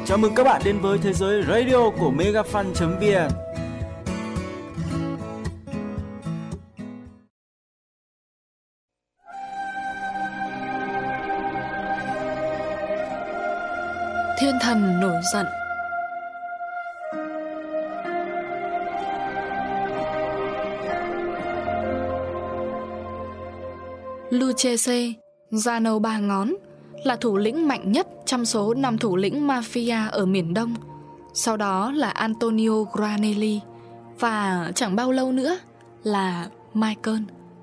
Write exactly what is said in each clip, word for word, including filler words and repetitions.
Chào mừng các bạn đến với thế giới radio của megafan chấm vn. Thiên thần nổi giận. Lucchese, da nâu ba ngón, là thủ lĩnh mạnh nhất trong số năm thủ lĩnh mafia ở miền Đông. Sau đó là Antonio Granelli, và chẳng bao lâu nữa là Michael.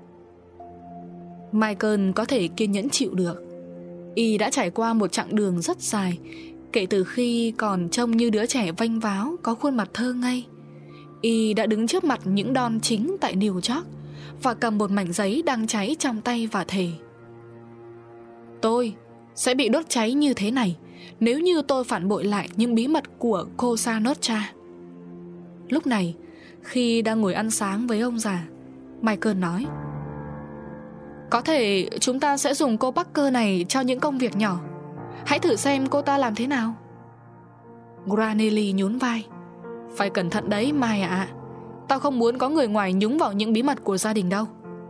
Michael có thể kiên nhẫn chịu được. Y đã trải qua một chặng đường rất dài, kể từ khi còn trông như đứa trẻ vênh váo có khuôn mặt thơ ngây. Y đã đứng trước mặt những đòn chính tại New York và cầm một mảnh giấy đang cháy trong tay và thề: tôi sẽ bị đốt cháy như thế này nếu như tôi phản bội lại những bí mật của Cosa Nostra. Lúc này, khi đang ngồi ăn sáng với ông già, Michael nói: có thể chúng ta sẽ dùng cô Parker này cho những công việc nhỏ. Hãy thử xem cô ta làm thế nào. Granelli nhún vai: phải cẩn thận đấy Mai ạ. Tao không muốn có người ngoài nhúng vào những bí mật của gia đình đâu.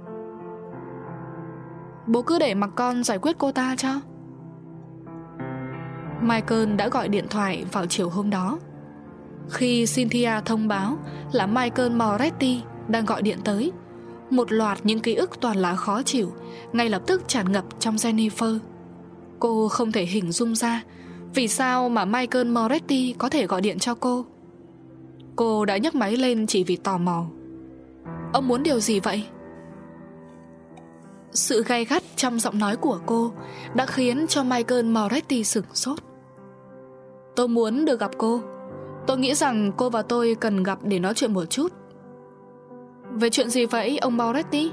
Bố cứ để mặc con giải quyết cô ta cho. Michael đã gọi điện thoại vào chiều hôm đó. Khi Cynthia thông báo là Michael Moretti đang gọi điện tới, một loạt những ký ức toàn là khó chịu ngay lập tức tràn ngập trong Jennifer. Cô không thể hình dung ra vì sao mà Michael Moretti có thể gọi điện cho cô. Cô đã nhấc máy lên chỉ vì tò mò. Ông muốn điều gì vậy? Sự gay gắt trong giọng nói của cô đã khiến cho Michael Moretti sửng sốt. Tôi muốn được gặp cô. Tôi nghĩ rằng cô và tôi cần gặp để nói chuyện một chút. Về chuyện gì vậy ông Moretti?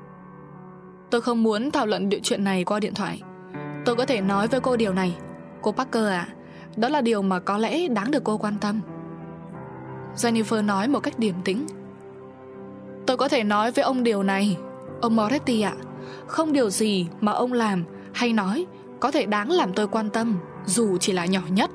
Tôi không muốn thảo luận chuyện này qua điện thoại. Tôi có thể nói với cô điều này. Cô Parker à, đó là điều mà có lẽ đáng được cô quan tâm. Jennifer nói một cách điềm tĩnh. Tôi có thể nói với ông điều này, ông Moretti ạ. Không điều gì mà ông làm hay nói có thể đáng làm tôi quan tâm, dù chỉ là nhỏ nhất.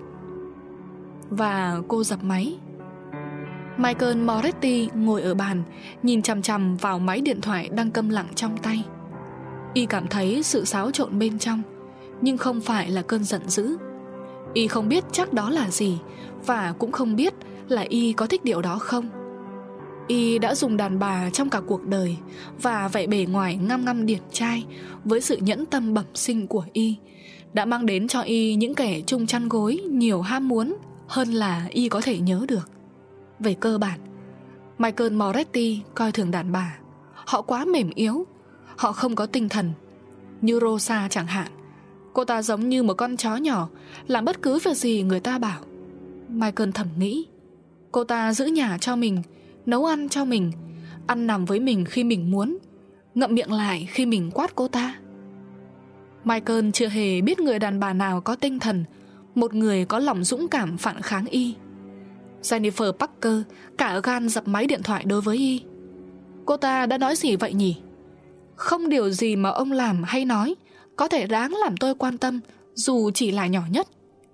Và cô dập máy. Michael Moretti ngồi ở bàn, nhìn chằm chằm vào máy điện thoại đang câm lặng trong tay. Y cảm thấy sự xáo trộn bên trong, nhưng không phải là cơn giận dữ. Y không biết chắc đó là gì, và cũng không biết là Y có thích điều đó không. Y đã dùng đàn bà trong cả cuộc đời, và vẻ bề ngoài ngăm ngăm điển trai với sự nhẫn tâm bẩm sinh của Y đã mang đến cho Y những kẻ chung chăn gối nhiều ham muốn hơn là Y có thể nhớ được. Về cơ bản, Michael Moretti coi thường đàn bà. Họ quá mềm yếu, họ không có tinh thần. Như Rosa chẳng hạn, cô ta giống như một con chó nhỏ, làm bất cứ việc gì người ta bảo. Michael thầm nghĩ, cô ta giữ nhà cho mình, nấu ăn cho mình, ăn nằm với mình khi mình muốn, ngậm miệng lại khi mình quát cô ta. Michael chưa hề biết người đàn bà nào có tinh thần, một người có lòng dũng cảm phản kháng Y. Jennifer Parker cả gan dập máy điện thoại đối với Y. Cô ta đã nói gì vậy nhỉ? Không điều gì mà ông làm hay nói có thể đáng làm tôi quan tâm, dù chỉ là nhỏ nhất.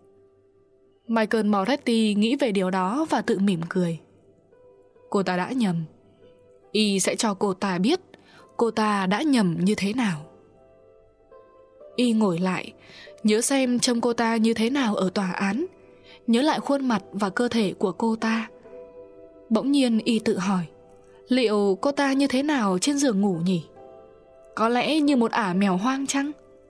Michael Moretti nghĩ về điều đó và tự mỉm cười. Cô ta đã nhầm. Y sẽ cho cô ta biết cô ta đã nhầm như thế nào. Y ngồi lại, nhớ xem trông cô ta như thế nào ở tòa án, nhớ lại khuôn mặt và cơ thể của cô ta. Bỗng nhiên Y tự hỏi, liệu cô ta như thế nào trên giường ngủ nhỉ? Có lẽ như một ả mèo hoang chăng?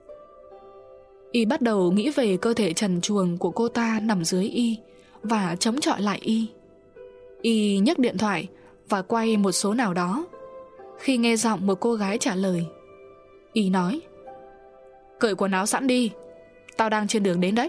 Y bắt đầu nghĩ về cơ thể trần truồng của cô ta nằm dưới Y và chống chọi lại Y. Y nhấc điện thoại và quay một số nào đó. Khi nghe giọng một cô gái trả lời, Y nói, cởi quần áo sẵn đi, tao đang trên đường đến đấy.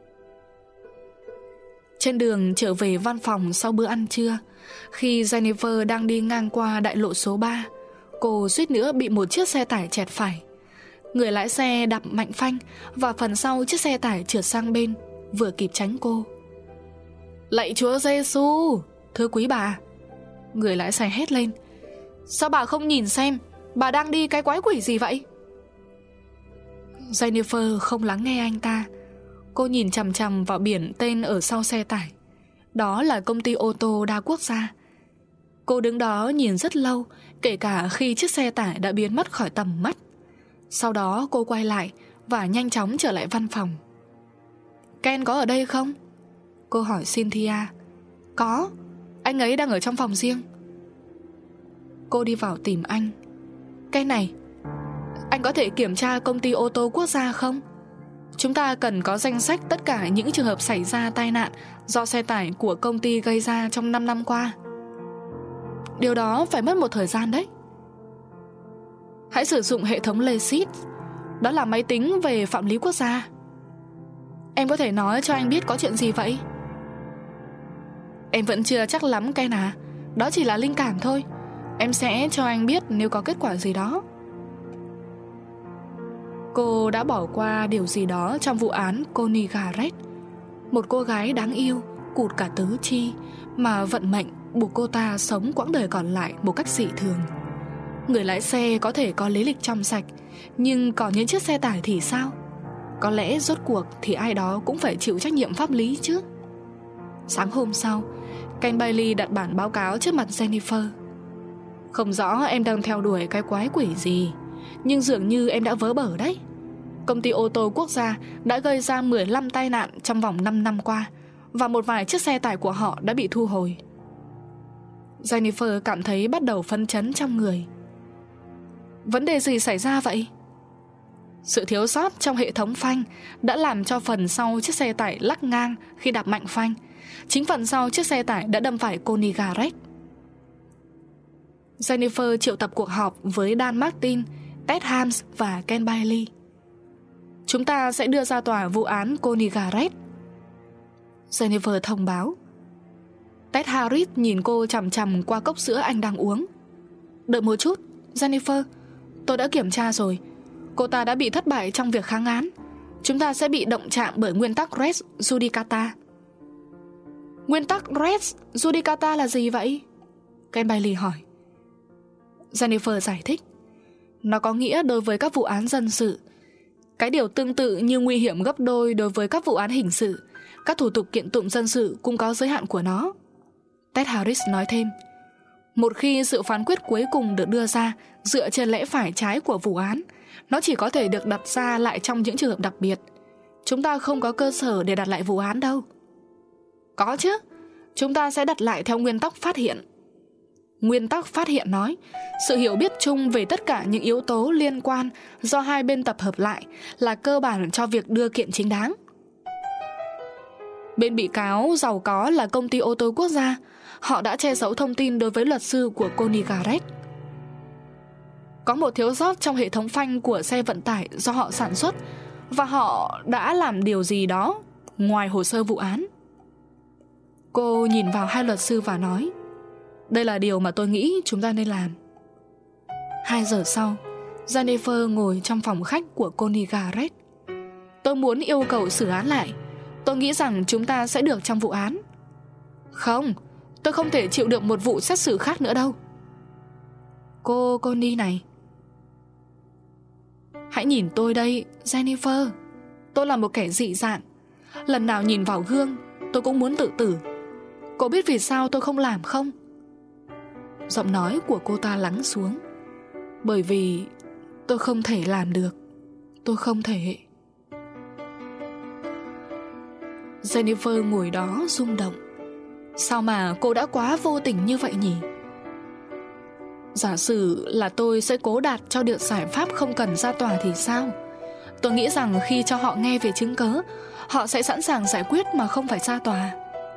Trên đường trở về văn phòng sau bữa ăn trưa, khi Jennifer đang đi ngang qua đại lộ số ba, cô suýt nữa bị một chiếc xe tải chẹt phải. Người lái xe đạp mạnh phanh và phần sau chiếc xe tải trượt sang bên, vừa kịp tránh cô. Lạy Chúa Giêsu, thưa quý bà. Người lái xe hét lên, sao bà không nhìn xem bà đang đi cái quái quỷ gì vậy? Jennifer không lắng nghe anh ta. Cô nhìn chằm chằm vào biển tên ở sau xe tải. Đó là công ty ô tô đa quốc gia. Cô đứng đó nhìn rất lâu, kể cả khi chiếc xe tải đã biến mất khỏi tầm mắt. Sau đó cô quay lại và nhanh chóng trở lại văn phòng. Ken có ở đây không? Cô hỏi Cynthia. Có, anh ấy đang ở trong phòng riêng. Cô đi vào tìm anh. Ken này, anh có thể kiểm tra công ty ô tô quốc gia không? Chúng ta cần có danh sách tất cả những trường hợp xảy ra tai nạn do xe tải của công ty gây ra trong năm năm qua. Điều đó phải mất một thời gian đấy. Hãy sử dụng hệ thống LESIT. Đó là máy tính về phạm lý quốc gia. Em có thể nói cho anh biết có chuyện gì vậy? Em vẫn chưa chắc lắm Ken à. Đó chỉ là linh cảm thôi. Em sẽ cho anh biết nếu có kết quả gì đó. Cô đã bỏ qua điều gì đó trong vụ án Connie Garrett, một cô gái đáng yêu, cụt cả tứ chi, mà vận mệnh buộc cô ta sống quãng đời còn lại một cách dị thường. Người lái xe có thể có lý lịch trong sạch, nhưng còn những chiếc xe tải thì sao? Có lẽ rốt cuộc thì ai đó cũng phải chịu trách nhiệm pháp lý chứ. Sáng hôm sau, Ken Bailey đặt bản báo cáo trước mặt Jennifer. Không rõ em đang theo đuổi cái quái quỷ gì, nhưng dường như em đã vớ bở đấy. Công ty ô tô quốc gia đã gây ra mười lăm tai nạn trong vòng năm năm qua, và một vài chiếc xe tải của họ đã bị thu hồi. Jennifer cảm thấy bắt đầu phấn chấn trong người. Vấn đề gì xảy ra vậy? Sự thiếu sót trong hệ thống phanh đã làm cho phần sau chiếc xe tải lắc ngang khi đạp mạnh phanh. Chính phần sau chiếc xe tải đã đâm phải Connie Garrett. Jennifer triệu tập cuộc họp với Dan Martin, Ted Hams và Ken Bailey. Chúng ta sẽ đưa ra tòa vụ án Connie Garrett, Jennifer thông báo. Ted Harris nhìn cô chằm chằm qua cốc sữa anh đang uống. Đợi một chút, Jennifer, tôi đã kiểm tra rồi. Cô ta đã bị thất bại trong việc kháng án. Chúng ta sẽ bị động chạm bởi nguyên tắc res judicata. Nguyên tắc res judicata là gì vậy? Ken Bailey hỏi. Jennifer giải thích. Nó có nghĩa đối với các vụ án dân sự. Cái điều tương tự như nguy hiểm gấp đôi đối với các vụ án hình sự. Các thủ tục kiện tụng dân sự cũng có giới hạn của nó. Ted Harris nói thêm. Một khi sự phán quyết cuối cùng được đưa ra dựa trên lẽ phải trái của vụ án, nó chỉ có thể được đặt ra lại trong những trường hợp đặc biệt. Chúng ta không có cơ sở để đặt lại vụ án đâu. Có chứ. Chúng ta sẽ đặt lại theo nguyên tắc phát hiện. Nguyên tắc phát hiện nói, sự hiểu biết chung về tất cả những yếu tố liên quan do hai bên tập hợp lại là cơ bản cho việc đưa kiện chính đáng. Bên bị cáo giàu có là công ty ô tô quốc gia. Họ đã che giấu thông tin đối với luật sư của Connie Garrett. Có một thiếu sót trong hệ thống phanh của xe vận tải do họ sản xuất, và họ đã làm điều gì đó ngoài hồ sơ vụ án. Cô nhìn vào hai luật sư và nói, đây là điều mà tôi nghĩ chúng ta nên làm. Hai giờ sau, Jennifer ngồi trong phòng khách của Connie Garrett. Tôi muốn yêu cầu xử án lại. Tôi nghĩ rằng chúng ta sẽ được trong vụ án. Không, tôi không thể chịu được một vụ xét xử khác nữa đâu. Cô Connie này, hãy nhìn tôi đây, Jennifer. Tôi là một kẻ dị dạng. Lần nào nhìn vào gương, tôi cũng muốn tự tử. Cô biết vì sao tôi không làm không? Giọng nói của cô ta lắng xuống. Bởi vì tôi không thể làm được. Tôi không thể. Jennifer ngồi đó rung động. Sao mà cô đã quá vô tình như vậy nhỉ? Giả sử là tôi sẽ cố đạt cho được giải pháp không cần ra tòa thì sao? Tôi nghĩ rằng khi cho họ nghe về chứng cớ, họ sẽ sẵn sàng giải quyết mà không phải ra tòa.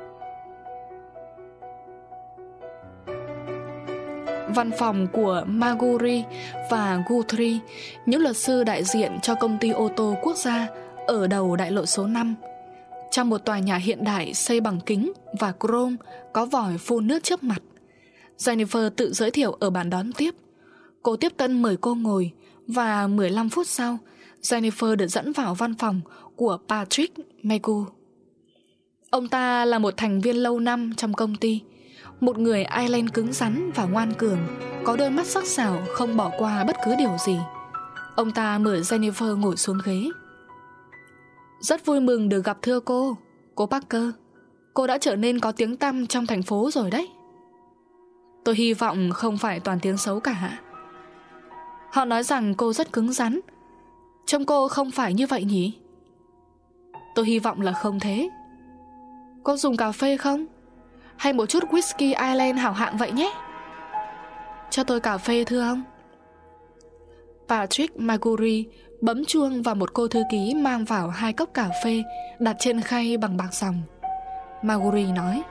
Văn phòng của Marguerite và Guthrie, những luật sư đại diện cho công ty ô tô quốc gia, ở đầu đại lộ số năm. Trong một tòa nhà hiện đại xây bằng kính và chrome có vòi phun nước trước mặt. Jennifer tự giới thiệu ở bàn đón tiếp. Cô tiếp tân mời cô ngồi, và mười lăm phút sau, Jennifer được dẫn vào văn phòng của Patrick Megu. Ông ta là một thành viên lâu năm trong công ty, một người Ireland cứng rắn và ngoan cường, có đôi mắt sắc sảo không bỏ qua bất cứ điều gì. Ông ta mời Jennifer ngồi xuống ghế. Rất vui mừng được gặp thưa cô, cô Parker. Cô đã trở nên có tiếng tăm trong thành phố rồi đấy. Tôi hy vọng không phải toàn tiếng xấu cả. Họ nói rằng cô rất cứng rắn. Trông cô không phải như vậy nhỉ? Tôi hy vọng là không thế. Cô dùng cà phê không? Hay một chút whisky Ireland hảo hạng vậy nhé? Cho tôi cà phê thưa ông. Patrick Maguri bấm chuông và một cô thư ký mang vào hai cốc cà phê đặt trên khay bằng bạc dòng. Maguri nói: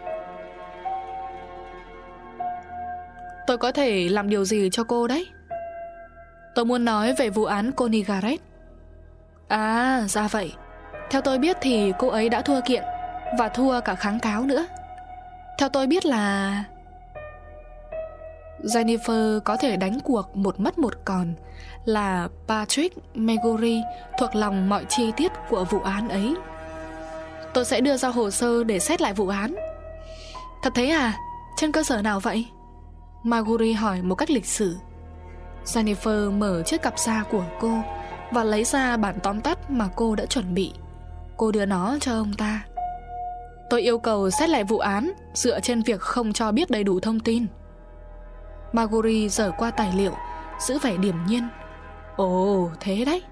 Tôi có thể làm điều gì cho cô đấy? Tôi muốn nói về vụ án Connie Garrett. À, ra vậy. Theo tôi biết thì cô ấy đã thua kiện, và thua cả kháng cáo nữa. Theo tôi biết là Jennifer có thể đánh cuộc một mất một còn là Patrick Maguri thuộc lòng mọi chi tiết của vụ án ấy. Tôi sẽ đưa ra hồ sơ để xét lại vụ án. Thật thế à? Trên cơ sở nào vậy? Maguri hỏi một cách lịch sự. Jennifer mở chiếc cặp da của cô và lấy ra bản tóm tắt mà cô đã chuẩn bị. Cô đưa nó cho ông ta. Tôi yêu cầu xét lại vụ án dựa trên việc không cho biết đầy đủ thông tin. Maguri dở qua tài liệu, giữ vẻ điềm nhiên. Ồ, thế đấy.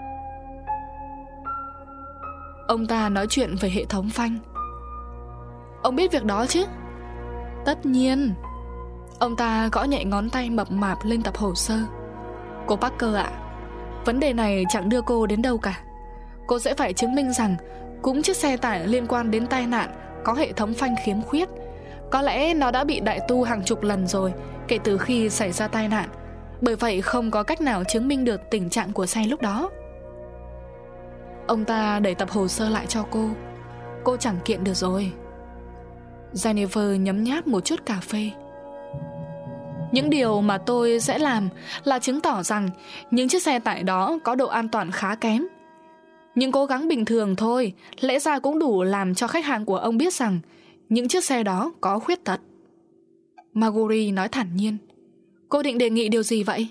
Ông ta nói chuyện về hệ thống phanh. Ông biết việc đó chứ? Tất nhiên. Ông ta gõ nhẹ ngón tay mập mạp lên tập hồ sơ. Cô Parker ạ, vấn đề này chẳng đưa cô đến đâu cả. Cô sẽ phải chứng minh rằng cũng chiếc xe tải liên quan đến tai nạn có hệ thống phanh khiếm khuyết. Có lẽ nó đã bị đại tu hàng chục lần rồi kể từ khi xảy ra tai nạn. Bởi vậy không có cách nào chứng minh được tình trạng của xe lúc đó. Ông ta đẩy tập hồ sơ lại cho cô. Cô chẳng kiện được rồi. Jennifer nhấm nháp một chút cà phê. Những điều mà tôi sẽ làm là chứng tỏ rằng những chiếc xe tải đó có độ an toàn khá kém. Những cố gắng bình thường thôi lẽ ra cũng đủ làm cho khách hàng của ông biết rằng những chiếc xe đó có khuyết tật. Maguri nói thản nhiên. Cô định đề nghị điều gì vậy?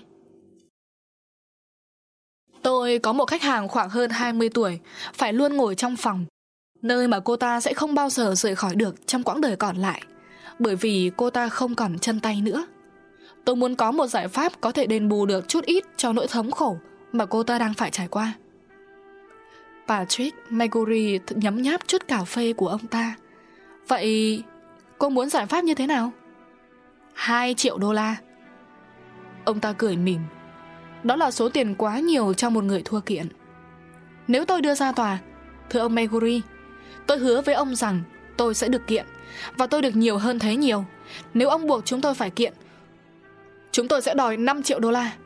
Tôi có một khách hàng khoảng hơn hai mươi tuổi, phải luôn ngồi trong phòng, nơi mà cô ta sẽ không bao giờ rời khỏi được trong quãng đời còn lại, bởi vì cô ta không còn chân tay nữa. Tôi muốn có một giải pháp có thể đền bù được chút ít cho nỗi thống khổ mà cô ta đang phải trải qua. Patrick Maguri nhấm nháp chút cà phê của ông ta. Vậy cô muốn giải pháp như thế nào? Hai triệu đô la. Ông ta cười mỉm. Đó là số tiền quá nhiều cho một người thua kiện. Nếu tôi đưa ra tòa, thưa ông Maguri, tôi hứa với ông rằng tôi sẽ được kiện, và tôi được nhiều hơn thế nhiều. Nếu ông buộc chúng tôi phải kiện, chúng tôi sẽ đòi năm triệu đô la.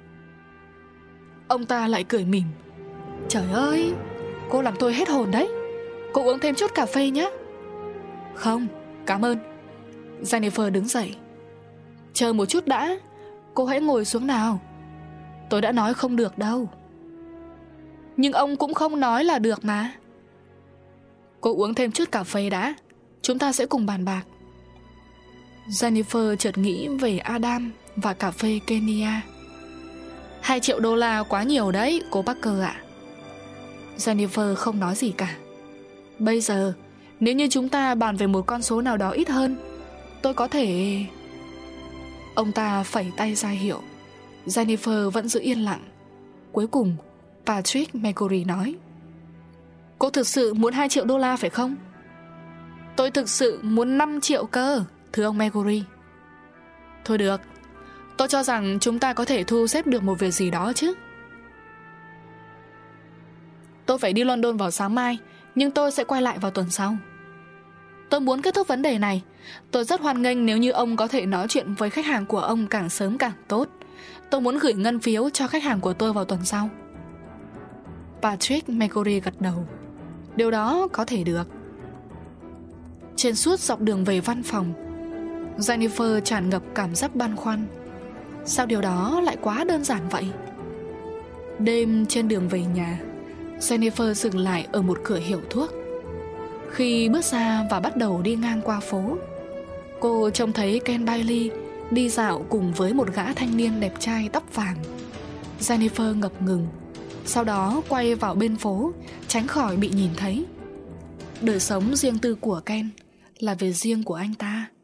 Ông ta lại cười mỉm. Trời ơi, cô làm tôi hết hồn đấy. Cô uống thêm chút cà phê nhé. Không, cảm ơn. Jennifer đứng dậy. Chờ một chút đã. Cô hãy ngồi xuống nào. Tôi đã nói không được đâu. Nhưng ông cũng không nói là được mà. Cô uống thêm chút cà phê đã. Chúng ta sẽ cùng bàn bạc. Jennifer chợt nghĩ về Adam và cà phê Kenya. Hai triệu đô la quá nhiều đấy, cô Parker ạ. Jennifer không nói gì cả. Bây giờ, nếu như chúng ta bàn về một con số nào đó ít hơn, tôi có thể... Ông ta phẩy tay ra hiệu. Jennifer vẫn giữ yên lặng. Cuối cùng, Patrick Maguri nói: Cô thực sự muốn hai triệu đô la phải không? Tôi thực sự muốn năm triệu cơ, thưa ông Maguri. Thôi được, tôi cho rằng chúng ta có thể thu xếp được một việc gì đó chứ. Tôi phải đi London vào sáng mai, nhưng tôi sẽ quay lại vào tuần sau. Tôi muốn kết thúc vấn đề này. Tôi rất hoan nghênh nếu như ông có thể nói chuyện với khách hàng của ông càng sớm càng tốt. Tôi muốn gửi ngân phiếu cho khách hàng của tôi vào tuần sau. Patrick Maguri gật đầu. Điều đó có thể được. Trên suốt dọc đường về văn phòng, Jennifer tràn ngập cảm giác băn khoăn. Sao điều đó lại quá đơn giản vậy? Đêm trên đường về nhà, Jennifer dừng lại ở một cửa hiệu thuốc. Khi bước ra và bắt đầu đi ngang qua phố, cô trông thấy Ken Bailey đi dạo cùng với một gã thanh niên đẹp trai tóc vàng. Jennifer ngập ngừng. sau đó quay vào bên phố, tránh khỏi bị nhìn thấy. Đời sống riêng tư của Ken là về riêng của anh ta.